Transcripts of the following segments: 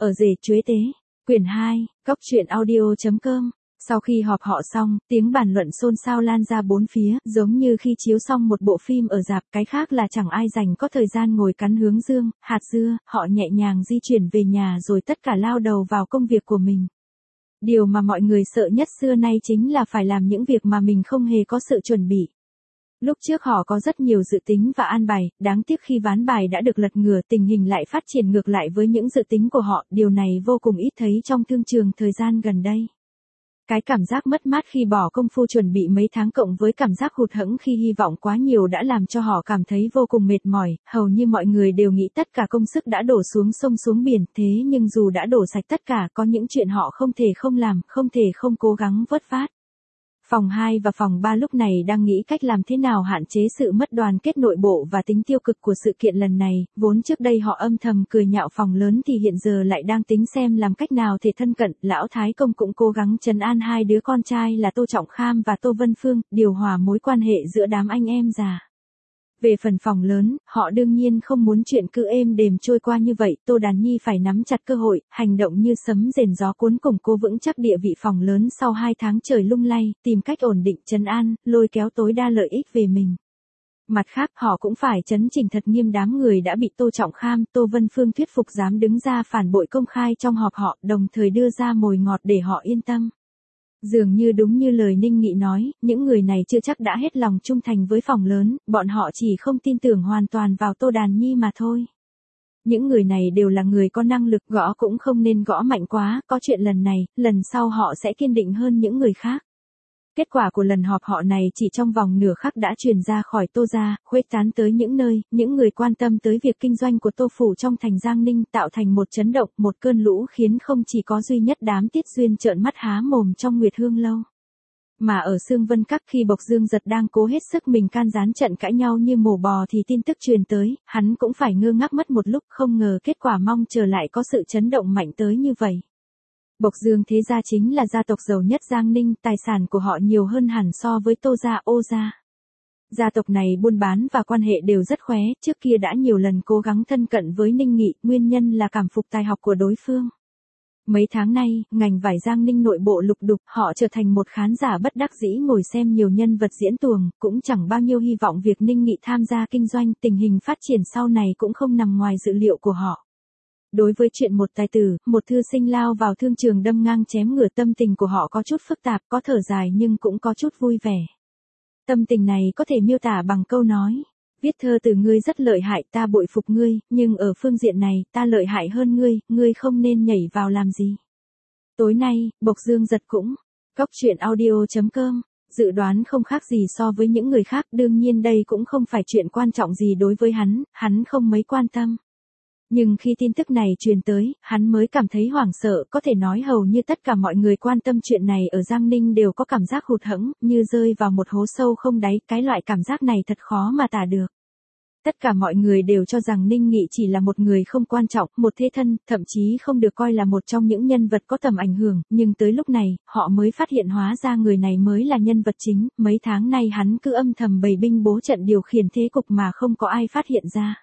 Ở rể chuế tế, quyển 2, Cóc truyện audio.com. Sau khi họp họ xong, tiếng bàn luận xôn xao lan ra bốn phía, giống như khi chiếu xong một bộ phim ở rạp, cái khác là chẳng ai dành có thời gian ngồi cắn hướng dương, hạt dưa, họ nhẹ nhàng di chuyển về nhà rồi tất cả lao đầu vào công việc của mình. Điều mà mọi người sợ nhất xưa nay chính là phải làm những việc mà mình không hề có sự chuẩn bị. Lúc trước họ có rất nhiều dự tính và an bài, đáng tiếc khi ván bài đã được lật ngửa, tình hình lại phát triển ngược lại với những dự tính của họ, điều này vô cùng ít thấy trong thương trường thời gian gần đây. Cái cảm giác mất mát khi bỏ công phu chuẩn bị mấy tháng cộng với cảm giác hụt hẫng khi hy vọng quá nhiều đã làm cho họ cảm thấy vô cùng mệt mỏi, hầu như mọi người đều nghĩ tất cả công sức đã đổ xuống sông xuống biển, thế nhưng dù đã đổ sạch tất cả, có những chuyện họ không thể không làm, không thể không cố gắng vớt vát. Phòng 2 và phòng 3 lúc này đang nghĩ cách làm thế nào hạn chế sự mất đoàn kết nội bộ và tính tiêu cực của sự kiện lần này, vốn trước đây họ âm thầm cười nhạo phòng lớn thì hiện giờ lại đang tính xem làm cách nào thể thân cận. Lão Thái Công cũng cố gắng trấn an hai đứa con trai là Tô Trọng Kham và Tô Vân Phương, điều hòa mối quan hệ giữa đám anh em già. Về phần phòng lớn, họ đương nhiên không muốn chuyện cứ êm đềm trôi qua như vậy, Tô Đàn Nhi phải nắm chặt cơ hội, hành động như sấm rền gió cuốn củng cố vững chắc địa vị phòng lớn sau 2 tháng trời lung lay, tìm cách ổn định trấn an, lôi kéo tối đa lợi ích về mình. Mặt khác, họ cũng phải chấn chỉnh thật nghiêm đám người đã bị Tô Trọng Kham, Tô Vân Phương thuyết phục dám đứng ra phản bội công khai trong họp họ, đồng thời đưa ra mồi ngọt để họ yên tâm. Dường như đúng như lời Ninh Nghị nói, những người này chưa chắc đã hết lòng trung thành với phòng lớn, bọn họ chỉ không tin tưởng hoàn toàn vào Tô Đàn Nhi mà thôi. Những người này đều là người có năng lực, gõ cũng không nên gõ mạnh quá, có chuyện lần này, lần sau họ sẽ kiên định hơn những người khác. Kết quả của lần họp họ này chỉ trong vòng nửa khắc đã truyền ra khỏi Tô gia, khuếch tán tới những nơi, những người quan tâm tới việc kinh doanh của Tô phủ trong thành Giang Ninh, tạo thành một chấn động, một cơn lũ khiến không chỉ có duy nhất đám Tiết Duyên trợn mắt há mồm trong Nguyệt Hương lâu. Mà ở Sương Vân Các khi Bộc Dương Giật đang cố hết sức mình can gián trận cãi nhau như mổ bò thì tin tức truyền tới, hắn cũng phải ngơ ngác mất một lúc, không ngờ kết quả mong chờ lại có sự chấn động mạnh tới như vậy. Bộc Dương thế gia chính là gia tộc giàu nhất Giang Ninh, tài sản của họ nhiều hơn hẳn so với Tô gia, Ô gia. Gia tộc này buôn bán và quan hệ đều rất khóe, trước kia đã nhiều lần cố gắng thân cận với Ninh Nghị, nguyên nhân là cảm phục tài học của đối phương. Mấy tháng nay, ngành vải Giang Ninh nội bộ lục đục, họ trở thành một khán giả bất đắc dĩ ngồi xem nhiều nhân vật diễn tuồng, cũng chẳng bao nhiêu hy vọng việc Ninh Nghị tham gia kinh doanh, tình hình phát triển sau này cũng không nằm ngoài dự liệu của họ. Đối với chuyện một tài tử, một thư sinh lao vào thương trường đâm ngang chém ngửa, tâm tình của họ có chút phức tạp, có thở dài nhưng cũng có chút vui vẻ. Tâm tình này có thể miêu tả bằng câu nói, viết thơ từ ngươi rất lợi hại, ta bội phục ngươi, nhưng ở phương diện này, ta lợi hại hơn ngươi không nên nhảy vào làm gì. Tối nay, Bộc Dương Giật cũng, Cóc truyện audio.com, dự đoán không khác gì so với những người khác, đương nhiên đây cũng không phải chuyện quan trọng gì đối với hắn không mấy quan tâm. Nhưng khi tin tức này truyền tới, hắn mới cảm thấy hoảng sợ, có thể nói hầu như tất cả mọi người quan tâm chuyện này ở Giang Ninh đều có cảm giác hụt hẫng, như rơi vào một hố sâu không đáy, cái loại cảm giác này thật khó mà tả được. Tất cả mọi người đều cho rằng Ninh Nghị chỉ là một người không quan trọng, một thế thân, thậm chí không được coi là một trong những nhân vật có tầm ảnh hưởng, nhưng tới lúc này, họ mới phát hiện hóa ra người này mới là nhân vật chính, mấy tháng nay hắn cứ âm thầm bày binh bố trận điều khiển thế cục mà không có ai phát hiện ra.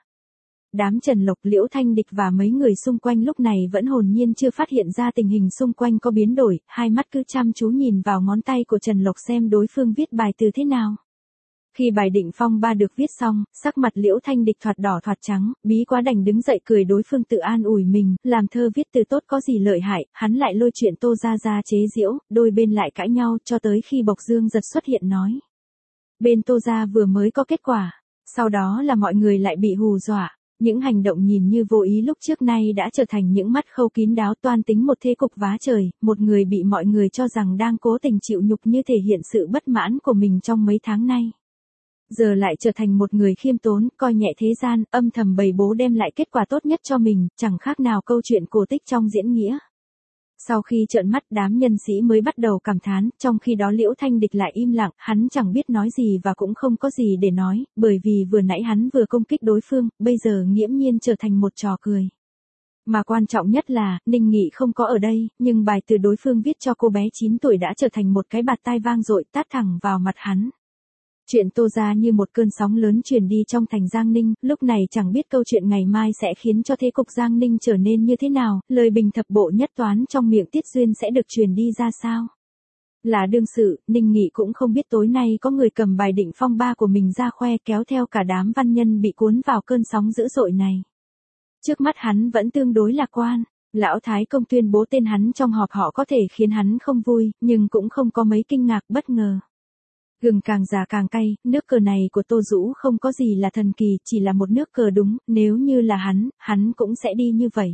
Đám Trần Lộc, Liễu Thanh Địch và mấy người xung quanh lúc này vẫn hồn nhiên chưa phát hiện ra tình hình xung quanh có biến đổi, hai mắt cứ chăm chú nhìn vào ngón tay của Trần Lộc xem đối phương viết bài từ thế nào. Khi bài định phong ba được viết xong, sắc mặt Liễu Thanh Địch thoạt đỏ thoạt trắng, bí quá đành đứng dậy cười đối phương tự an ủi mình, làm thơ viết từ tốt có gì lợi hại, hắn lại lôi chuyện Tô gia ra chế giễu, đôi bên lại cãi nhau cho tới khi Bộc Dương Giật xuất hiện nói. Bên Tô gia vừa mới có kết quả, sau đó là mọi người lại bị hù dọa. Những hành động nhìn như vô ý lúc trước nay đã trở thành những mắt khâu kín đáo, toan tính một thế cục vá trời, một người bị mọi người cho rằng đang cố tình chịu nhục như thể hiện sự bất mãn của mình trong mấy tháng nay. Giờ lại trở thành một người khiêm tốn, coi nhẹ thế gian, âm thầm bày bố đem lại kết quả tốt nhất cho mình, chẳng khác nào câu chuyện cổ tích trong diễn nghĩa. Sau khi trợn mắt, đám nhân sĩ mới bắt đầu cảm thán, trong khi đó Liễu Thanh Địch lại im lặng, hắn chẳng biết nói gì và cũng không có gì để nói, bởi vì vừa nãy hắn vừa công kích đối phương, bây giờ nghiễm nhiên trở thành một trò cười. Mà quan trọng nhất là, Ninh Nghị không có ở đây, nhưng bài từ đối phương viết cho cô bé 9 tuổi đã trở thành một cái bạt tai vang dội tát thẳng vào mặt hắn. Chuyện Tô gia như một cơn sóng lớn truyền đi trong thành Giang Ninh, lúc này chẳng biết câu chuyện ngày mai sẽ khiến cho thế cục Giang Ninh trở nên như thế nào, lời bình thập bộ nhất toán trong miệng Tiết Duyên sẽ được truyền đi ra sao. Là đương sự, Ninh Nghị cũng không biết tối nay có người cầm bài định phong ba của mình ra khoe kéo theo cả đám văn nhân bị cuốn vào cơn sóng dữ dội này. Trước mắt hắn vẫn tương đối lạc quan. Lão Thái Công tuyên bố tên hắn trong họp họ có thể khiến hắn không vui, nhưng cũng không có mấy kinh ngạc bất ngờ. Gừng càng già càng cay, nước cờ này của Tô Dũ không có gì là thần kỳ, chỉ là một nước cờ đúng, nếu như là hắn cũng sẽ đi như vậy.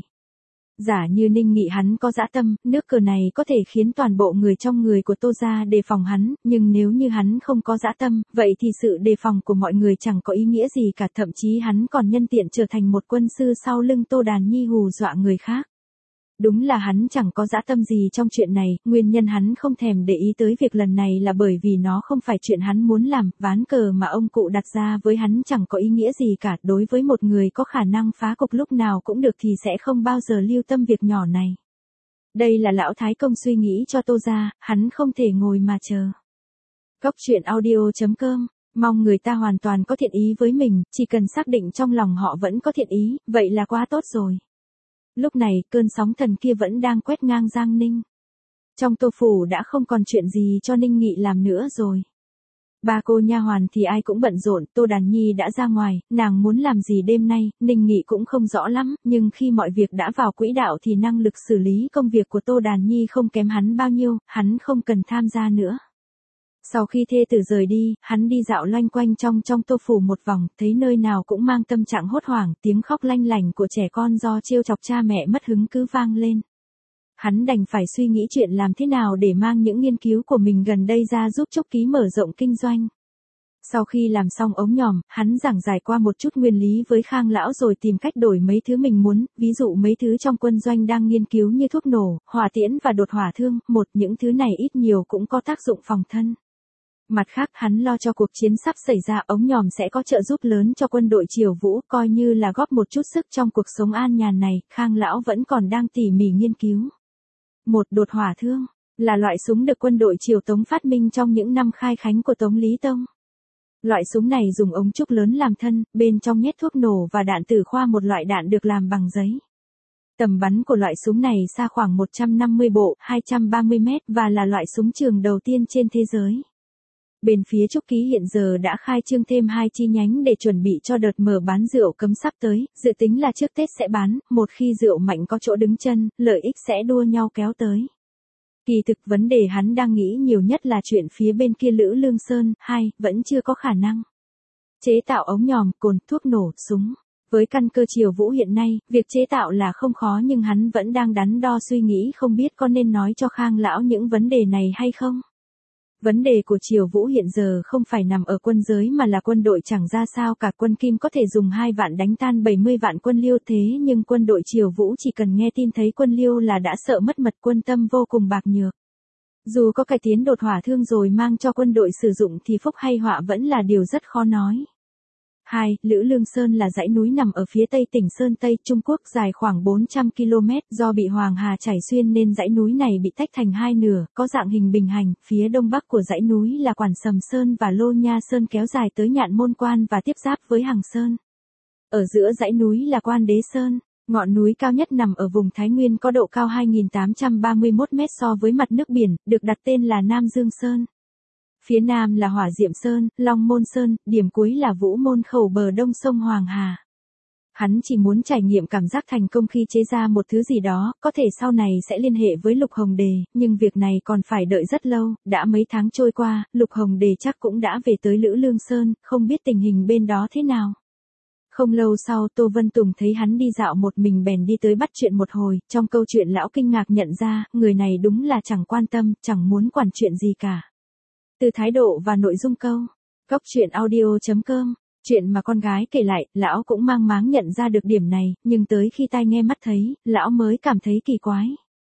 Giả như Ninh Nghị hắn có dã tâm, nước cờ này có thể khiến toàn bộ người trong người của Tô gia đề phòng hắn, nhưng nếu như hắn không có dã tâm, vậy thì sự đề phòng của mọi người chẳng có ý nghĩa gì cả, thậm chí hắn còn nhân tiện trở thành một quân sư sau lưng Tô Đàn Nhi hù dọa người khác. Đúng là hắn chẳng có dã tâm gì trong chuyện này, nguyên nhân hắn không thèm để ý tới việc lần này là bởi vì nó không phải chuyện hắn muốn làm, ván cờ mà ông cụ đặt ra với hắn chẳng có ý nghĩa gì cả, đối với một người có khả năng phá cục lúc nào cũng được thì sẽ không bao giờ lưu tâm việc nhỏ này. Đây là Lão Thái Công suy nghĩ cho Tô gia, hắn không thể ngồi mà chờ. Cốc truyện audio.com, mong người ta hoàn toàn có thiện ý với mình, chỉ cần xác định trong lòng họ vẫn có thiện ý, vậy là quá tốt rồi. Lúc này, cơn sóng thần kia vẫn đang quét ngang Giang Ninh. Trong Tô phủ đã không còn chuyện gì cho Ninh Nghị làm nữa rồi. Ba cô nha hoàn thì ai cũng bận rộn, Tô Đàn Nhi đã ra ngoài, nàng muốn làm gì đêm nay, Ninh Nghị cũng không rõ lắm, nhưng khi mọi việc đã vào quỹ đạo thì năng lực xử lý công việc của Tô Đàn Nhi không kém hắn bao nhiêu, hắn không cần tham gia nữa. Sau khi thê tử rời đi, hắn đi dạo loanh quanh trong Tô phủ một vòng, thấy nơi nào cũng mang tâm trạng hốt hoảng, tiếng khóc lanh lảnh của trẻ con do trêu chọc cha mẹ mất hứng cứ vang lên. Hắn đành phải suy nghĩ chuyện làm thế nào để mang những nghiên cứu của mình gần đây ra giúp Trúc Ký mở rộng kinh doanh. Sau khi làm xong ống nhòm, hắn giảng giải qua một chút nguyên lý với Khang lão rồi tìm cách đổi mấy thứ mình muốn, ví dụ mấy thứ trong quân doanh đang nghiên cứu như thuốc nổ, hỏa tiễn và đột hỏa thương, những thứ này ít nhiều cũng có tác dụng phòng thân. Mặt khác hắn lo cho cuộc chiến sắp xảy ra, ống nhòm sẽ có trợ giúp lớn cho quân đội Triều Vũ, coi như là góp một chút sức trong cuộc sống an nhàn này, Khang lão vẫn còn đang tỉ mỉ nghiên cứu. Đột hỏa thương là loại súng được quân đội Triều Tống phát minh trong những năm khai khánh của Tống Lý Tông. Loại súng này dùng ống trúc lớn làm thân, bên trong nhét thuốc nổ và đạn tử khoa, một loại đạn được làm bằng giấy. Tầm bắn của loại súng này xa khoảng 150 bộ, 230 mét và là loại súng trường đầu tiên trên thế giới. Bên phía Trúc Ký hiện giờ đã khai trương thêm 2 chi nhánh để chuẩn bị cho đợt mở bán rượu cấm sắp tới, dự tính là trước Tết sẽ bán, một khi rượu mạnh có chỗ đứng chân, lợi ích sẽ đua nhau kéo tới. Kỳ thực vấn đề hắn đang nghĩ nhiều nhất là chuyện phía bên kia Lữ Lương Sơn, vẫn chưa có khả năng chế tạo ống nhòm, cồn, thuốc nổ, súng. Với căn cơ Triều Vũ hiện nay, việc chế tạo là không khó nhưng hắn vẫn đang đắn đo suy nghĩ không biết có nên nói cho Khang lão những vấn đề này hay không. Vấn đề của Triều Vũ hiện giờ không phải nằm ở quân giới mà là quân đội chẳng ra sao cả, quân Kim có thể dùng 2 vạn đánh tan 70 vạn quân Liêu, thế nhưng quân đội Triều Vũ chỉ cần nghe tin thấy quân Liêu là đã sợ mất mật, quân tâm vô cùng bạc nhược. Dù có cải tiến đột hỏa thương rồi mang cho quân đội sử dụng thì phúc hay họa vẫn là điều rất khó nói. 2. Lữ Lương Sơn là dãy núi nằm ở phía tây tỉnh Sơn Tây, Trung Quốc, dài khoảng 400 km, do bị Hoàng Hà chảy xuyên nên dãy núi này bị tách thành hai nửa, có dạng hình bình hành, phía đông bắc của dãy núi là Quản Sầm Sơn và Lô Nha Sơn kéo dài tới Nhạn Môn Quan và tiếp giáp với Hằng Sơn. Ở giữa dãy núi là Quan Đế Sơn, ngọn núi cao nhất nằm ở vùng Thái Nguyên có độ cao 2.831 mét so với mặt nước biển, được đặt tên là Nam Dương Sơn. Phía nam là Hỏa Diệm Sơn, Long Môn Sơn, điểm cuối là Vũ Môn Khẩu bờ đông sông Hoàng Hà. Hắn chỉ muốn trải nghiệm cảm giác thành công khi chế ra một thứ gì đó, có thể sau này sẽ liên hệ với Lục Hồng Đề, nhưng việc này còn phải đợi rất lâu, đã mấy tháng trôi qua, Lục Hồng Đề chắc cũng đã về tới Lữ Lương Sơn, không biết tình hình bên đó thế nào. Không lâu sau Tô Vân Tùng thấy hắn đi dạo một mình bèn đi tới bắt chuyện một hồi, trong câu chuyện lão kinh ngạc nhận ra, người này đúng là chẳng quan tâm, chẳng muốn quản chuyện gì cả. Từ thái độ và nội dung câu, Cốc truyện audio.com, chuyện mà con gái kể lại, lão cũng mang máng nhận ra được điểm này, nhưng tới khi tai nghe mắt thấy, lão mới cảm thấy kỳ quái.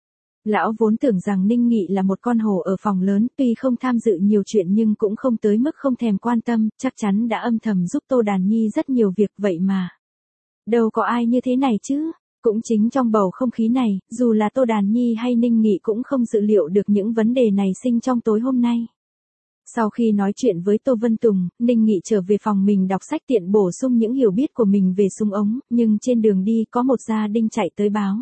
Lão vốn tưởng rằng Ninh Nghị là một con hổ ở phòng lớn, tuy không tham dự nhiều chuyện nhưng cũng không tới mức không thèm quan tâm, chắc chắn đã âm thầm giúp Tô Đàn Nhi rất nhiều việc vậy mà. Đâu có ai như thế này chứ. Cũng chính trong bầu không khí này, dù là Tô Đàn Nhi hay Ninh Nghị cũng không dự liệu được những vấn đề này sinh trong tối hôm nay. Sau khi nói chuyện với Tô Vân Tùng, Ninh Nghị trở về phòng mình đọc sách tiện bổ sung những hiểu biết của mình về súng ống, nhưng trên đường đi có một gia đình chạy tới báo.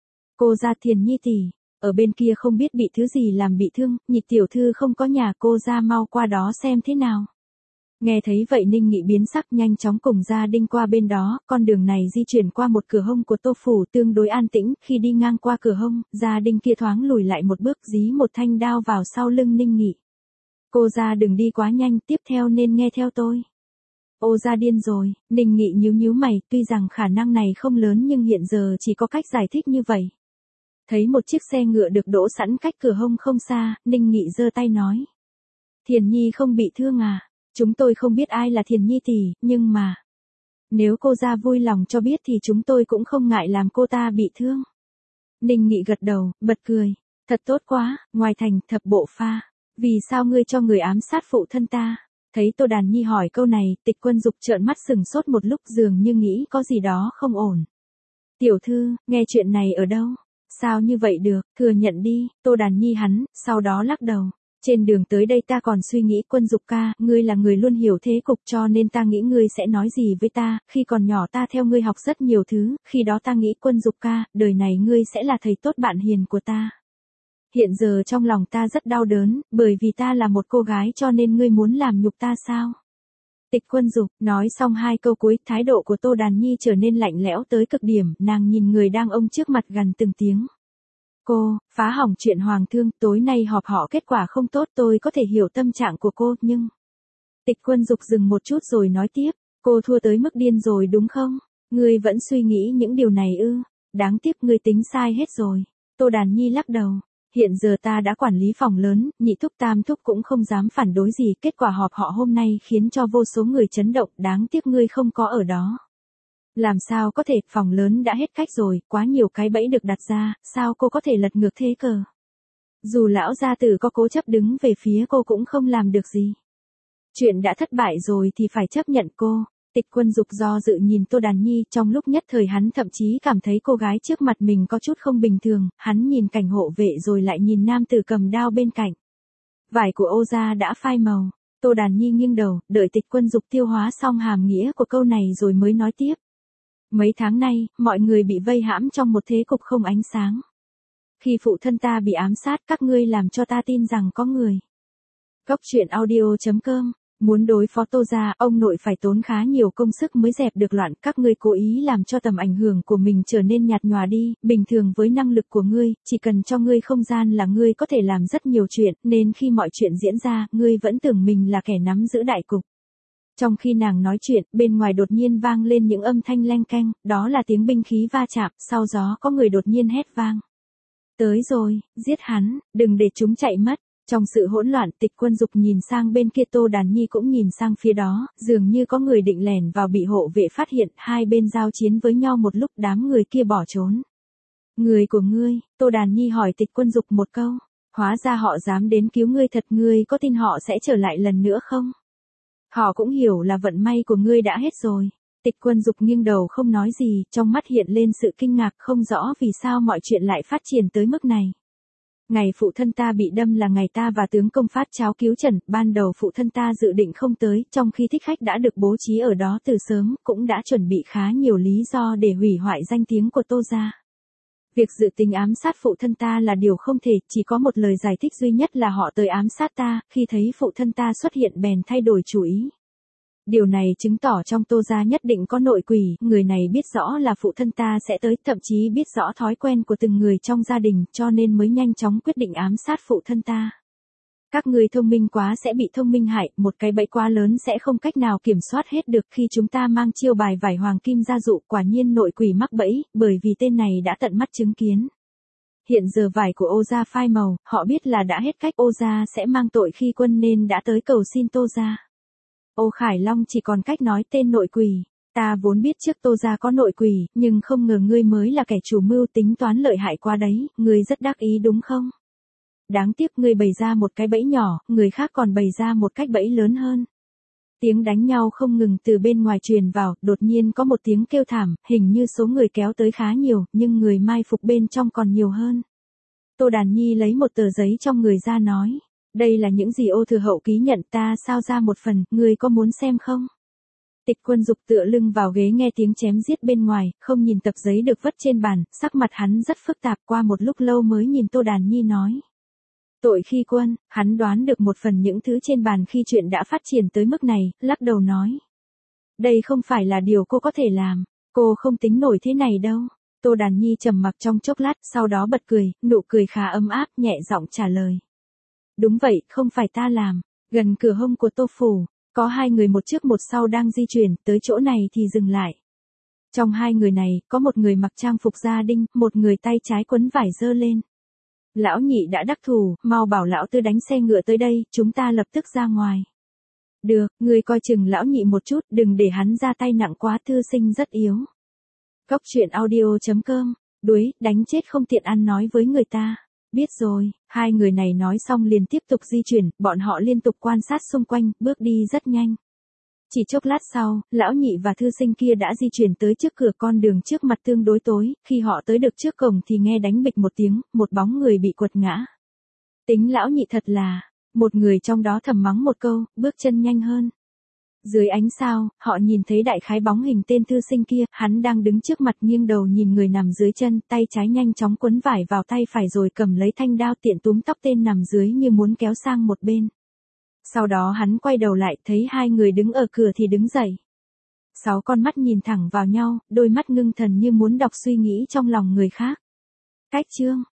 Cô gia Thiền Nhi tỷ, ở bên kia không biết bị thứ gì làm bị thương, Nhị tiểu thư không có nhà, cô gia mau qua đó xem thế nào. Nghe thấy vậy Ninh Nghị biến sắc, nhanh chóng cùng gia đình qua bên đó, con đường này di chuyển qua một cửa hông của Tô phủ tương đối an tĩnh, khi đi ngang qua cửa hông, gia đình kia thoáng lùi lại một bước, dí một thanh đao vào sau lưng Ninh Nghị. Cô gia đừng đi quá nhanh, tiếp theo nên nghe theo tôi. Ô gia điên rồi, Ninh Nghị nhíu mày, tuy rằng khả năng này không lớn nhưng hiện giờ chỉ có cách giải thích như vậy. Thấy một chiếc xe ngựa được đỗ sẵn cách cửa hông không xa, Ninh Nghị giơ tay nói. Thiền Nhi không bị thương à? Chúng tôi không biết ai là Thiền Nhi tỷ, nhưng mà... Nếu cô gia vui lòng cho biết thì chúng tôi cũng không ngại làm cô ta bị thương. Ninh Nghị gật đầu, bật cười. Thật tốt quá, ngoài thành thập bộ pha. Vì sao ngươi cho người ám sát phụ thân ta? Thấy Tô Đàn Nhi hỏi câu này, Tịch Quân Dục trợn mắt sừng sốt một lúc, dường như nghĩ có gì đó không ổn. Tiểu thư, nghe chuyện này ở đâu? Sao như vậy được, thừa nhận đi, Tô Đàn Nhi hắn, sau đó lắc đầu. Trên đường tới đây ta còn suy nghĩ, Quân Dục ca, ngươi là người luôn hiểu thế cục, cho nên ta nghĩ ngươi sẽ nói gì với ta, khi còn nhỏ ta theo ngươi học rất nhiều thứ, khi đó ta nghĩ Quân Dục ca, đời này ngươi sẽ là thầy tốt bạn hiền của ta. Hiện giờ trong lòng ta rất đau đớn, bởi vì ta là một cô gái cho nên ngươi muốn làm nhục ta sao? Tịch Quân Dục, nói xong hai câu cuối, thái độ của Tô Đàn Nhi trở nên lạnh lẽo tới cực điểm, nàng nhìn người đang ôm trước mặt gần từng tiếng. Cô, phá hỏng chuyện hoàng thương, tối nay họp họ kết quả không tốt, tôi có thể hiểu tâm trạng của cô, nhưng... Tịch Quân Dục dừng một chút rồi nói tiếp, cô thua tới mức điên rồi đúng không? Ngươi vẫn suy nghĩ những điều này ư? Đáng tiếc ngươi tính sai hết rồi. Tô Đàn Nhi lắc đầu. Hiện giờ ta đã quản lý phòng lớn, nhị thúc tam thúc cũng không dám phản đối gì, kết quả họp họ hôm nay khiến cho vô số người chấn động, đáng tiếc ngươi không có ở đó. Làm sao có thể, phòng lớn đã hết cách rồi, quá nhiều cái bẫy được đặt ra, sao cô có thể lật ngược thế cờ? Dù lão gia tử có cố chấp đứng về phía cô cũng không làm được gì. Chuyện đã thất bại rồi thì phải chấp nhận cô. Tịch Quân Dục do dự nhìn Tô Đàn Nhi, trong lúc nhất thời hắn thậm chí cảm thấy cô gái trước mặt mình có chút không bình thường, hắn nhìn cảnh hộ vệ rồi lại nhìn nam tử cầm đao bên cạnh. Vải của Ô gia đã phai màu, Tô Đàn Nhi nghiêng đầu, đợi Tịch Quân Dục tiêu hóa xong hàm nghĩa của câu này rồi mới nói tiếp. Mấy tháng nay, mọi người bị vây hãm trong một thế cục không ánh sáng. Khi phụ thân ta bị ám sát, các ngươi làm cho ta tin rằng có người. Cốc truyện audio.com. Muốn đối phó Tô gia, ông nội phải tốn khá nhiều công sức mới dẹp được loạn, các ngươi cố ý làm cho tầm ảnh hưởng của mình trở nên nhạt nhòa đi, bình thường với năng lực của ngươi, chỉ cần cho ngươi không gian là ngươi có thể làm rất nhiều chuyện, nên khi mọi chuyện diễn ra, ngươi vẫn tưởng mình là kẻ nắm giữ đại cục. Trong khi nàng nói chuyện, bên ngoài đột nhiên vang lên những âm thanh leng keng, đó là tiếng binh khí va chạm, sau gió có người đột nhiên hét vang. Tới rồi, giết hắn, đừng để chúng chạy mất. Trong sự hỗn loạn, Tịch Quân Dục nhìn sang bên kia, Tô Đàn Nhi cũng nhìn sang phía đó, dường như có người định lẻn vào bị hộ vệ phát hiện, hai bên giao chiến với nhau một lúc, đám người kia bỏ trốn. Người của ngươi, Tô Đàn Nhi hỏi Tịch Quân Dục một câu, hóa ra họ dám đến cứu ngươi thật, ngươi có tin họ sẽ trở lại lần nữa không? Họ cũng hiểu là vận may của ngươi đã hết rồi. Tịch Quân Dục nghiêng đầu không nói gì, trong mắt hiện lên sự kinh ngạc, không rõ vì sao mọi chuyện lại phát triển tới mức này. Ngày phụ thân ta bị đâm là ngày ta và tướng công phát cháo cứu trần, ban đầu phụ thân ta dự định không tới, trong khi thích khách đã được bố trí ở đó từ sớm, cũng đã chuẩn bị khá nhiều lý do để hủy hoại danh tiếng của Tô gia. Việc dự tính ám sát phụ thân ta là điều không thể, chỉ có một lời giải thích duy nhất là họ tới ám sát ta, khi thấy phụ thân ta xuất hiện bèn thay đổi chủ ý. Điều này chứng tỏ trong Tô gia nhất định có nội quỷ, người này biết rõ là phụ thân ta sẽ tới, thậm chí biết rõ thói quen của từng người trong gia đình, cho nên mới nhanh chóng quyết định ám sát phụ thân ta. Các người thông minh quá sẽ bị thông minh hại, một cái bẫy quá lớn sẽ không cách nào kiểm soát hết được. Khi chúng ta mang chiêu bài vải hoàng kim gia dụ, quả nhiên nội quỷ mắc bẫy, bởi vì tên này đã tận mắt chứng kiến. Hiện giờ vải của Ô gia phai màu, họ biết là đã hết cách, Ô gia sẽ mang tội khi quân nên đã tới cầu xin Tô gia. Ô Khải Long chỉ còn cách nói tên nội quỷ. Ta vốn biết trước Tô gia có nội quỷ, nhưng không ngờ ngươi mới là kẻ chủ mưu, tính toán lợi hại quá đấy, ngươi rất đắc ý đúng không? Đáng tiếc ngươi bày ra một cái bẫy nhỏ, người khác còn bày ra một cách bẫy lớn hơn. Tiếng đánh nhau không ngừng từ bên ngoài truyền vào, đột nhiên có một tiếng kêu thảm, hình như số người kéo tới khá nhiều, nhưng người mai phục bên trong còn nhiều hơn. Tô Đàn Nhi lấy một tờ giấy trong người ra nói. Đây là những gì Ô Thừa Hậu ký nhận ta sao ra một phần, người có muốn xem không? Tịch Quân Dục tựa lưng vào ghế nghe tiếng chém giết bên ngoài, không nhìn tập giấy được vất trên bàn, sắc mặt hắn rất phức tạp, qua một lúc lâu mới nhìn Tô Đàn Nhi nói. Tội khi quân, hắn đoán được một phần những thứ trên bàn khi chuyện đã phát triển tới mức này, lắc đầu nói. Đây không phải là điều cô có thể làm, cô không tính nổi thế này đâu. Tô Đàn Nhi trầm mặc trong chốc lát, sau đó bật cười, nụ cười khá ấm áp, nhẹ giọng trả lời. Đúng vậy, không phải ta làm. Gần cửa hông của Tô Phủ, có hai người một trước một sau đang di chuyển, tới chỗ này thì dừng lại. Trong hai người này, có một người mặc trang phục gia đinh, một người tay trái quấn vải dơ lên. Lão Nhị đã đắc thủ, mau bảo lão Tư đánh xe ngựa tới đây, chúng ta lập tức ra ngoài. Được, ngươi coi chừng lão Nhị một chút, đừng để hắn ra tay nặng quá, thư sinh rất yếu. Cốc truyện audio.com, đuối, đánh chết không tiện ăn nói với người ta. Biết rồi, hai người này nói xong liền tiếp tục di chuyển, bọn họ liên tục quan sát xung quanh, bước đi rất nhanh. Chỉ chốc lát sau, lão Nhị và thư sinh kia đã di chuyển tới trước cửa, con đường trước mặt tương đối tối, khi họ tới được trước cổng thì nghe đánh bịch một tiếng, một bóng người bị quật ngã. Tính lão Nhị thật là, một người trong đó thầm mắng một câu, bước chân nhanh hơn. Dưới ánh sao, họ nhìn thấy đại khái bóng hình tên thư sinh kia, hắn đang đứng trước mặt nghiêng đầu nhìn người nằm dưới chân, tay trái nhanh chóng quấn vải vào tay phải rồi cầm lấy thanh đao tiện túm tóc tên nằm dưới như muốn kéo sang một bên. Sau đó hắn quay đầu lại, thấy hai người đứng ở cửa thì đứng dậy. 6 con mắt nhìn thẳng vào nhau, đôi mắt ngưng thần như muốn đọc suy nghĩ trong lòng người khác. Cách chương